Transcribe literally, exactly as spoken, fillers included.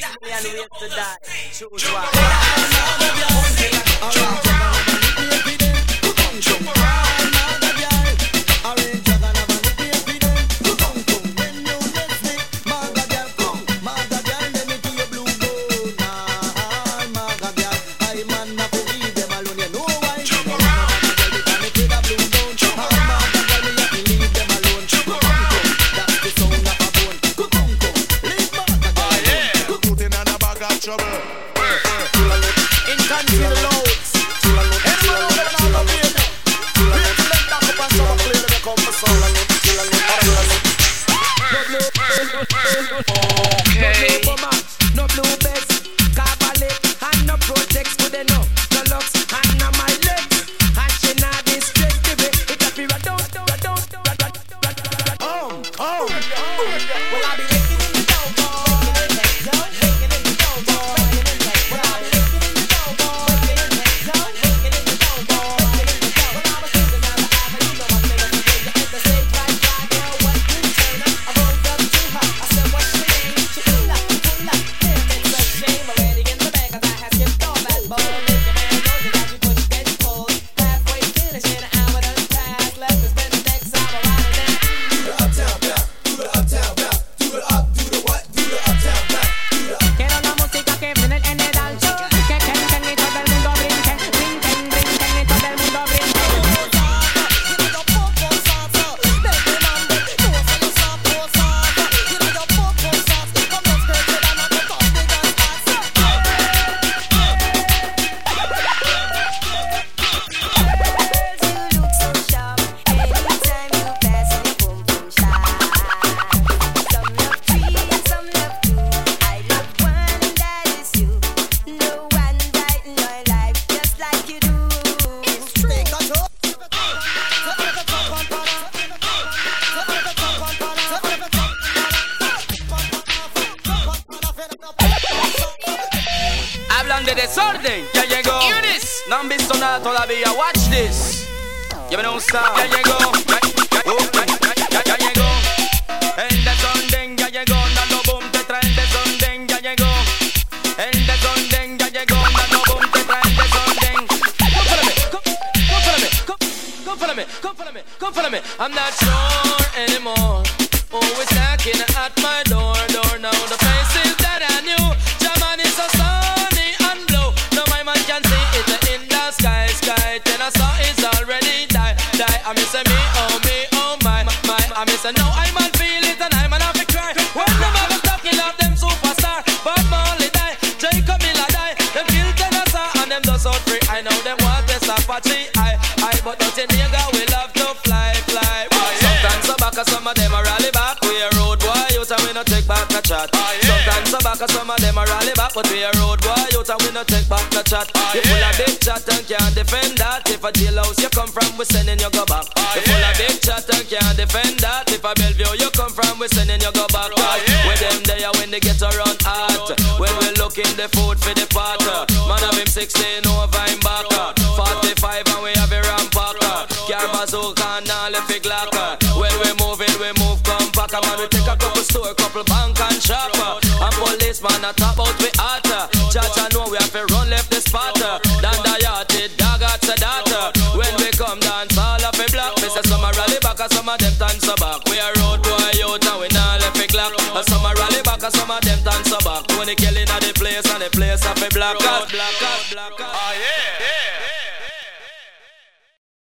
six million ways to die. Choose one. De desorden, ya llegó. No han visto nada todavía, watch this. Ya me gusta, ya llegó. Ya, ya, ya, ya llegó. El desorden ya llegó, dando boom, te trae el desorden, ya llegó. El desorden ya llegó, dando boom, te trae el desorden. Come follow me, come follow me, come follow me, come follow me, come follow me. I'm not sure anymore. Always knocking at my door, door now. The faces that I knew, German is so sunny and blue. No, my man can see it in the sky, sky. Then I saw it's already die, die. I miss me, oh me, oh my, my. I miss no, I man feel it and I man have to cry. When the man was talking of them superstar, Bob Marley die, Jacob Miller die. Them kill Tennessee and them does out free. I know them want this Apache, I, I. But don't you nigga, we love to fly, fly. Sometimes so back, some of them are rally back. We a road boy, you and we no take back the chat. Sometimes so back, some of them are rally back. But we a road boy, you and we no take back the chat. You full of big chat and can't defend that. If a jailhouse you come from, we sending you go back. You full of big chat and can't defend that. If a Bellevue you come from, we sending you go back. With them there when they get around hot. When we looking the food for the pot. Man have him sixteen over him back. forty-five and we have a rampacker. Car bazooka and all the fig locker. When we moving, we move compact. Man we take a couple store, couple bank and shop. And policeman a top out we hot. Judge I know we have to run left the spot. Dan the yachted dog at the data. When we come dance all of a block. Me say some a rally back and some of them dance back. We a road boy out and we not left a clock. And some a rally back and some of them dance back. When they killing at the place and the place of a black out, black out, black out.